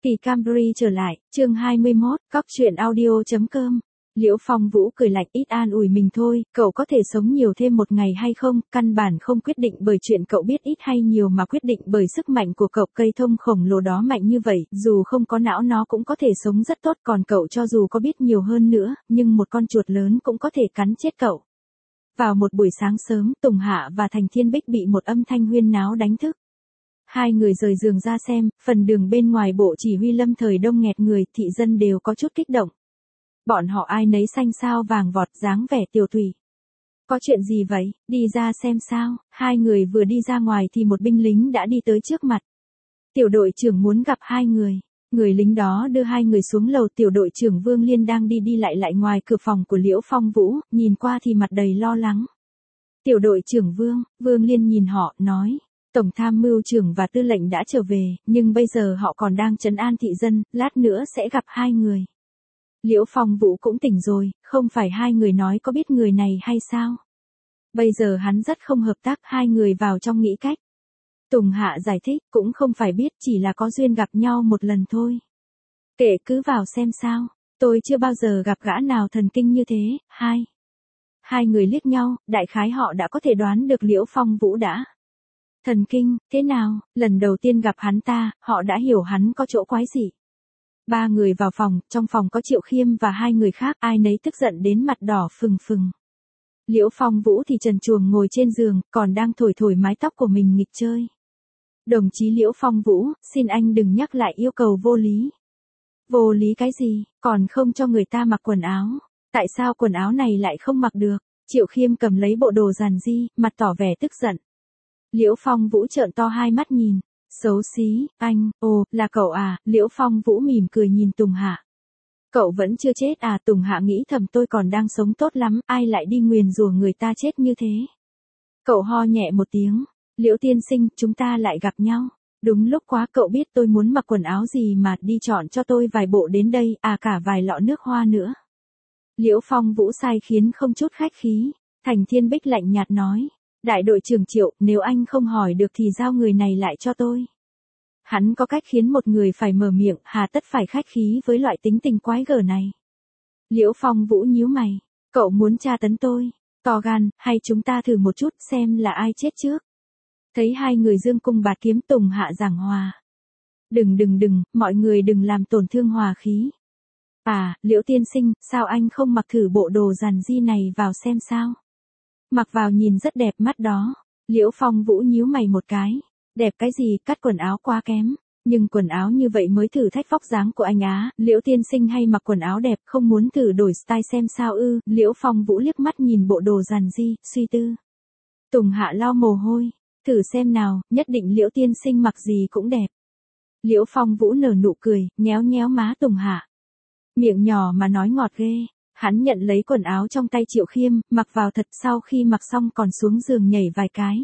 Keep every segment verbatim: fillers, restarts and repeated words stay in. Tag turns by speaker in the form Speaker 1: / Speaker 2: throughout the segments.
Speaker 1: Kỳ Camry trở lại, chương hai mươi mốt, cóc truyện audio chấm com. Liễu Phong Vũ cười lạnh ít an ủi mình thôi, cậu có thể sống nhiều thêm một ngày hay không, căn bản không quyết định bởi chuyện cậu biết ít hay nhiều mà quyết định bởi sức mạnh của cậu. Cây thông khổng lồ đó mạnh như vậy, dù không có não nó cũng có thể sống rất tốt, còn cậu cho dù có biết nhiều hơn nữa, nhưng một con chuột lớn cũng có thể cắn chết cậu. Vào một buổi sáng sớm, Tùng Hạ và Thành Thiên Bích bị một âm thanh huyên náo đánh thức. Hai người rời giường ra xem, phần đường bên ngoài bộ chỉ huy lâm thời đông nghẹt người, thị dân đều có chút kích động. Bọn họ ai nấy xanh xao vàng vọt, dáng vẻ tiều tụy. Có chuyện gì vậy, đi ra xem sao. Hai người vừa đi ra ngoài thì một binh lính đã đi tới trước mặt. Tiểu đội trưởng muốn gặp hai người. Người lính đó đưa hai người xuống lầu. Tiểu đội trưởng Vương Liên đang đi đi lại lại ngoài cửa phòng của Liễu Phong Vũ, nhìn qua thì mặt đầy lo lắng. Tiểu đội trưởng Vương, Vương Liên nhìn họ, nói. Tổng tham mưu trưởng và tư lệnh đã trở về, nhưng bây giờ họ còn đang trấn an thị dân, lát nữa sẽ gặp hai người. Liễu Phong Vũ cũng tỉnh rồi, không phải hai người nói có biết người này hay sao? Bây giờ hắn rất không hợp tác, hai người vào trong nghĩ cách. Tùng Hạ giải thích, cũng không phải biết, chỉ là có duyên gặp nhau một lần thôi. Kệ, cứ vào xem sao, tôi chưa bao giờ gặp gã nào thần kinh như thế. Hai. Hai người liếc nhau, đại khái họ đã có thể đoán được Liễu Phong Vũ đã. Thần kinh, thế nào, lần đầu tiên gặp hắn ta, họ đã hiểu hắn có chỗ quái gì. Ba người vào phòng, trong phòng có Triệu Khiêm và hai người khác, ai nấy tức giận đến mặt đỏ phừng phừng. Liễu Phong Vũ thì trần truồng ngồi trên giường, còn đang thổi thổi mái tóc của mình nghịch chơi. Đồng chí Liễu Phong Vũ, xin anh đừng nhắc lại yêu cầu vô lý. Vô lý cái gì, còn không cho người ta mặc quần áo. Tại sao quần áo này lại không mặc được? Triệu Khiêm cầm lấy bộ đồ giàn di, mặt tỏ vẻ tức giận. Liễu Phong Vũ trợn to hai mắt nhìn. Xấu xí, anh, ồ, là cậu à? Liễu Phong Vũ mỉm cười nhìn Tùng Hạ. Cậu vẫn chưa chết à? Tùng Hạ nghĩ thầm, tôi còn đang sống tốt lắm, ai lại đi nguyền rủa người ta chết như thế. Cậu ho nhẹ một tiếng. Liễu tiên sinh, chúng ta lại gặp nhau. Đúng lúc quá, cậu biết tôi muốn mặc quần áo gì mà đi chọn cho tôi vài bộ đến đây, à cả vài lọ nước hoa nữa. Liễu Phong Vũ sai khiến không chút khách khí. Thành Thiên Bích lạnh nhạt nói. Đại đội trưởng Triệu, nếu anh không hỏi được thì giao người này lại cho tôi. Hắn có cách khiến một người phải mở miệng, hà tất phải khách khí với loại tính tình quái gở này. Liễu Phong Vũ nhíu mày, cậu muốn tra tấn tôi, to gan, hay chúng ta thử một chút xem là ai chết trước. Thấy hai người dương cung bạt kiếm, Tùng Hạ giảng hòa. Đừng đừng đừng, mọi người đừng làm tổn thương hòa khí. À, Liễu tiên sinh, sao anh không mặc thử bộ đồ giàn di này vào xem sao? Mặc vào nhìn rất đẹp mắt đó. Liễu Phong Vũ nhíu mày một cái. Đẹp cái gì, cắt quần áo quá kém. Nhưng quần áo như vậy mới thử thách vóc dáng của anh á. Liễu tiên sinh hay mặc quần áo đẹp, không muốn thử đổi style xem sao ư? Liễu Phong Vũ liếc mắt nhìn bộ đồ giàn di, suy tư. Tùng Hạ lau mồ hôi. Thử xem nào, nhất định Liễu tiên sinh mặc gì cũng đẹp. Liễu Phong Vũ nở nụ cười, nhéo nhéo má Tùng Hạ. Miệng nhỏ mà nói ngọt ghê. Hắn nhận lấy quần áo trong tay Triệu Khiêm, mặc vào thật, sau khi mặc xong còn xuống giường nhảy vài cái.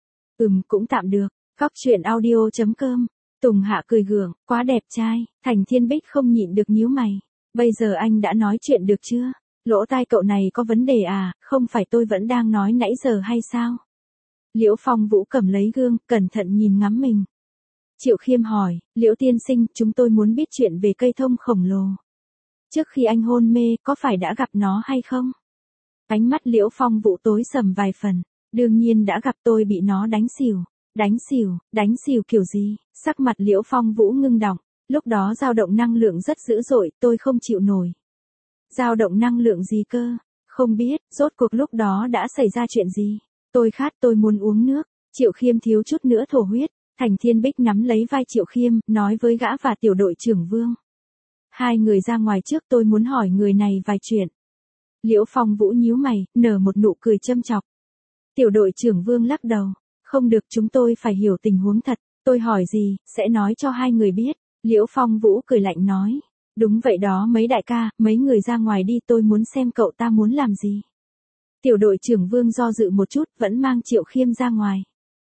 Speaker 1: Ừm, cũng tạm được. Cóc truyện audio chấm com. Tùng Hạ cười gượng, quá đẹp trai. Thành Thiên Bích không nhịn được nhíu mày. Bây giờ anh đã nói chuyện được chưa? Lỗ tai cậu này có vấn đề à? Không phải tôi vẫn đang nói nãy giờ hay sao? Liễu Phong Vũ cầm lấy gương, cẩn thận nhìn ngắm mình. Triệu Khiêm hỏi, Liễu tiên sinh, chúng tôi muốn biết chuyện về cây thông khổng lồ. Trước khi anh hôn mê, có phải đã gặp nó hay không? Ánh mắt Liễu Phong Vũ tối sầm vài phần. Đương nhiên đã gặp, tôi bị nó đánh xỉu. Đánh xỉu, đánh xỉu kiểu gì? Sắc mặt Liễu Phong Vũ ngưng đọng. Lúc đó dao động năng lượng rất dữ dội, tôi không chịu nổi. Dao động năng lượng gì cơ? Không biết, rốt cuộc lúc đó đã xảy ra chuyện gì? Tôi khát, tôi muốn uống nước. Triệu Khiêm thiếu chút nữa thổ huyết. Thành Thiên Bích nắm lấy vai Triệu Khiêm, nói với gã và tiểu đội trưởng Vương. Hai người ra ngoài trước, tôi muốn hỏi người này vài chuyện. Liễu Phong Vũ nhíu mày, nở một nụ cười châm chọc. Tiểu đội trưởng Vương lắc đầu. Không được, chúng tôi phải hiểu tình huống thật. Tôi hỏi gì, sẽ nói cho hai người biết. Liễu Phong Vũ cười lạnh nói. Đúng vậy đó mấy đại ca, mấy người ra ngoài đi, tôi muốn xem cậu ta muốn làm gì. Tiểu đội trưởng Vương do dự một chút, vẫn mang Triệu Khiêm ra ngoài.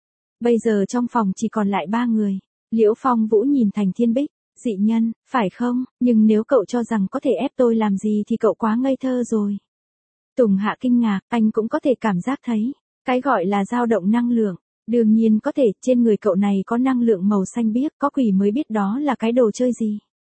Speaker 1: Bây giờ trong phòng chỉ còn lại ba người. Liễu Phong Vũ nhìn Thành Thiên Bích. Dị nhân, phải không? Nhưng nếu cậu cho rằng có thể ép tôi làm gì thì cậu quá ngây thơ rồi. Tùng Hạ kinh ngạc, anh cũng có thể cảm giác thấy. Cái gọi là dao động năng lượng. Đương nhiên có thể, trên người cậu này có năng lượng màu xanh biếc, có quỷ mới biết đó là cái đồ chơi gì.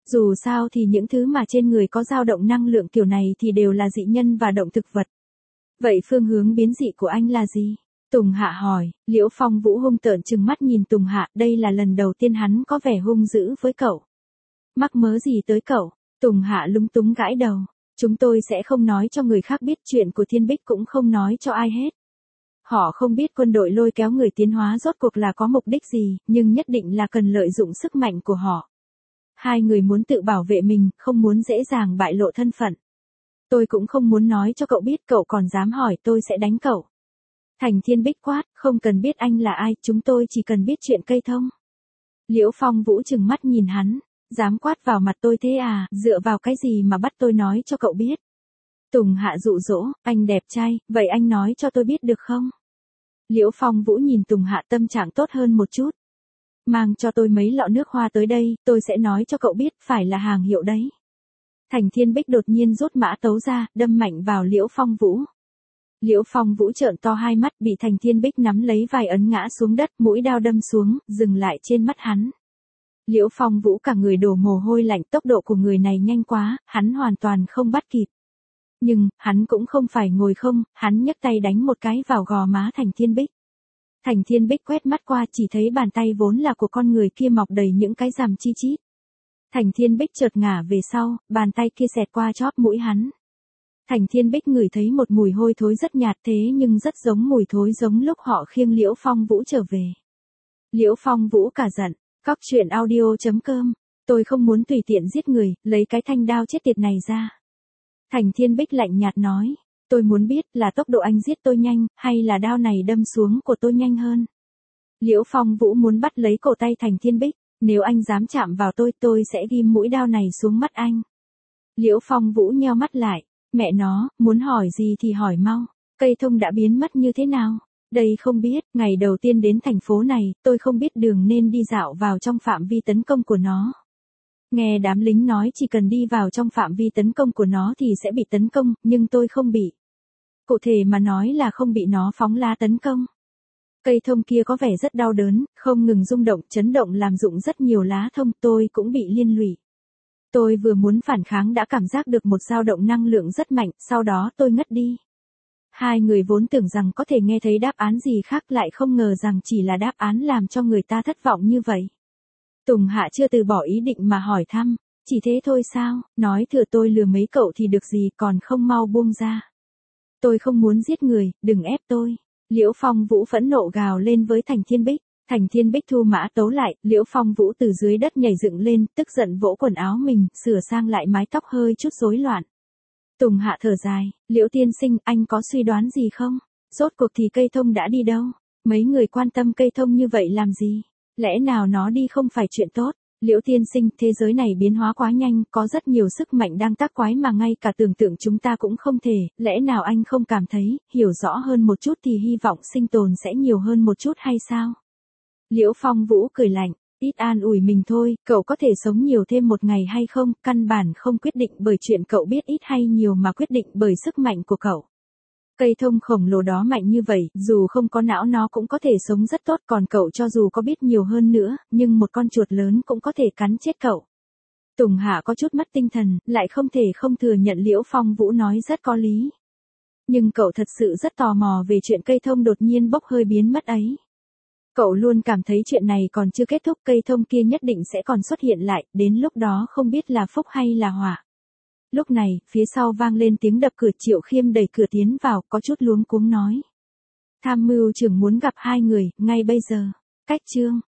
Speaker 1: Dù sao thì những thứ mà trên người có dao động năng lượng kiểu này thì đều là dị nhân và động thực vật. Vậy phương hướng biến dị của anh là gì? Tùng Hạ hỏi. Liễu Phong Vũ hung tợn trừng mắt nhìn Tùng Hạ, đây là lần đầu tiên hắn có vẻ hung dữ với cậu. Mắc mớ gì tới cậu? Tùng Hạ lúng túng gãi đầu. Chúng tôi sẽ không nói cho người khác biết, chuyện của Thiên Bích cũng không nói cho ai hết. Họ không biết quân đội lôi kéo người tiến hóa rốt cuộc là có mục đích gì, nhưng nhất định là cần lợi dụng sức mạnh của họ. Hai người muốn tự bảo vệ mình, không muốn dễ dàng bại lộ thân phận. Tôi cũng không muốn nói cho cậu biết, cậu còn dám hỏi tôi sẽ đánh cậu. Thành Thiên Bích quát, không cần biết anh là ai, chúng tôi chỉ cần biết chuyện cây thông. Liễu Phong Vũ trừng mắt nhìn hắn, dám quát vào mặt tôi thế à, dựa vào cái gì mà bắt tôi nói cho cậu biết. Tùng Hạ dụ dỗ, anh đẹp trai, vậy anh nói cho tôi biết được không? Liễu Phong Vũ nhìn Tùng Hạ tâm trạng tốt hơn một chút. Mang cho tôi mấy lọ nước hoa tới đây, tôi sẽ nói cho cậu biết, phải là hàng hiệu đấy. Thành Thiên Bích đột nhiên rút mã tấu ra, đâm mạnh vào Liễu Phong Vũ. Liễu Phong Vũ trợn to hai mắt, bị Thành Thiên Bích nắm lấy vai ấn ngã xuống đất, mũi đao đâm xuống, dừng lại trên mắt hắn. Liễu Phong Vũ cả người đổ mồ hôi lạnh, tốc độ của người này nhanh quá, hắn hoàn toàn không bắt kịp. Nhưng, hắn cũng không phải ngồi không, hắn nhấc tay đánh một cái vào gò má Thành Thiên Bích. Thành Thiên Bích quét mắt qua, chỉ thấy bàn tay vốn là của con người kia mọc đầy những cái rằm chi chít. Thành Thiên Bích chợt ngả về sau, bàn tay kia xẹt qua chóp mũi hắn. Thành Thiên Bích ngửi thấy một mùi hôi thối rất nhạt, thế nhưng rất giống mùi thối giống lúc họ khiêng Liễu Phong Vũ trở về. Liễu Phong Vũ cả giận, cóc truyện audio chấm com, tôi không muốn tùy tiện giết người, lấy cái thanh đao chết tiệt này ra. Thành Thiên Bích lạnh nhạt nói, tôi muốn biết là tốc độ anh giết tôi nhanh, hay là đao này đâm xuống của tôi nhanh hơn. Liễu Phong Vũ muốn bắt lấy cổ tay Thành Thiên Bích, nếu anh dám chạm vào tôi, tôi sẽ ghim mũi đao này xuống mắt anh. Liễu Phong Vũ nheo mắt lại, mẹ nó, muốn hỏi gì thì hỏi mau, cây thông đã biến mất như thế nào? Đây không biết, ngày đầu tiên đến thành phố này, tôi không biết đường nên đi dạo vào trong phạm vi tấn công của nó. Nghe đám lính nói chỉ cần đi vào trong phạm vi tấn công của nó thì sẽ bị tấn công, nhưng tôi không bị. Cụ thể mà nói là không bị nó phóng lá tấn công. Cây thông kia có vẻ rất đau đớn, không ngừng rung động, chấn động làm rụng rất nhiều lá thông, tôi cũng bị liên lụy. Tôi vừa muốn phản kháng đã cảm giác được một dao động năng lượng rất mạnh, sau đó tôi ngất đi. Hai người vốn tưởng rằng có thể nghe thấy đáp án gì khác, lại không ngờ rằng chỉ là đáp án làm cho người ta thất vọng như vậy. Tùng Hạ chưa từ bỏ ý định mà hỏi thăm, chỉ thế thôi sao, nói thừa tôi lừa mấy cậu thì được gì, còn không mau buông ra. Tôi không muốn giết người, đừng ép tôi. Liễu Phong Vũ phẫn nộ gào lên với Thành Thiên Bích. Thành Thiên Bích thu mã tấu lại, Liễu Phong Vũ từ dưới đất nhảy dựng lên, tức giận vỗ quần áo mình, sửa sang lại mái tóc hơi chút rối loạn. Tùng Hạ thở dài, Liễu tiên sinh, anh có suy đoán gì không? Rốt cuộc thì cây thông đã đi đâu? Mấy người quan tâm cây thông như vậy làm gì? Lẽ nào nó đi không phải chuyện tốt? Liễu tiên sinh, thế giới này biến hóa quá nhanh, có rất nhiều sức mạnh đang tác quái mà ngay cả tưởng tượng chúng ta cũng không thể, lẽ nào anh không cảm thấy, hiểu rõ hơn một chút thì hy vọng sinh tồn sẽ nhiều hơn một chút hay sao? Liễu Phong Vũ cười lạnh, ít an ủi mình thôi, cậu có thể sống nhiều thêm một ngày hay không, căn bản không quyết định bởi chuyện cậu biết ít hay nhiều mà quyết định bởi sức mạnh của cậu. Cây thông khổng lồ đó mạnh như vậy, dù không có não nó cũng có thể sống rất tốt, còn cậu cho dù có biết nhiều hơn nữa, nhưng một con chuột lớn cũng có thể cắn chết cậu. Tùng Hạ có chút mất tinh thần, lại không thể không thừa nhận Liễu Phong Vũ nói rất có lý. Nhưng cậu thật sự rất tò mò về chuyện cây thông đột nhiên bốc hơi biến mất ấy. Cậu luôn cảm thấy chuyện này còn chưa kết thúc, cây thông kia nhất định sẽ còn xuất hiện lại, đến lúc đó không biết là phúc hay là họa. Lúc này, phía sau vang lên tiếng đập cửa, Triệu Khiêm đẩy cửa tiến vào, có chút luống cuống nói. Tham mưu trưởng muốn gặp hai người, ngay bây giờ. Cách chương.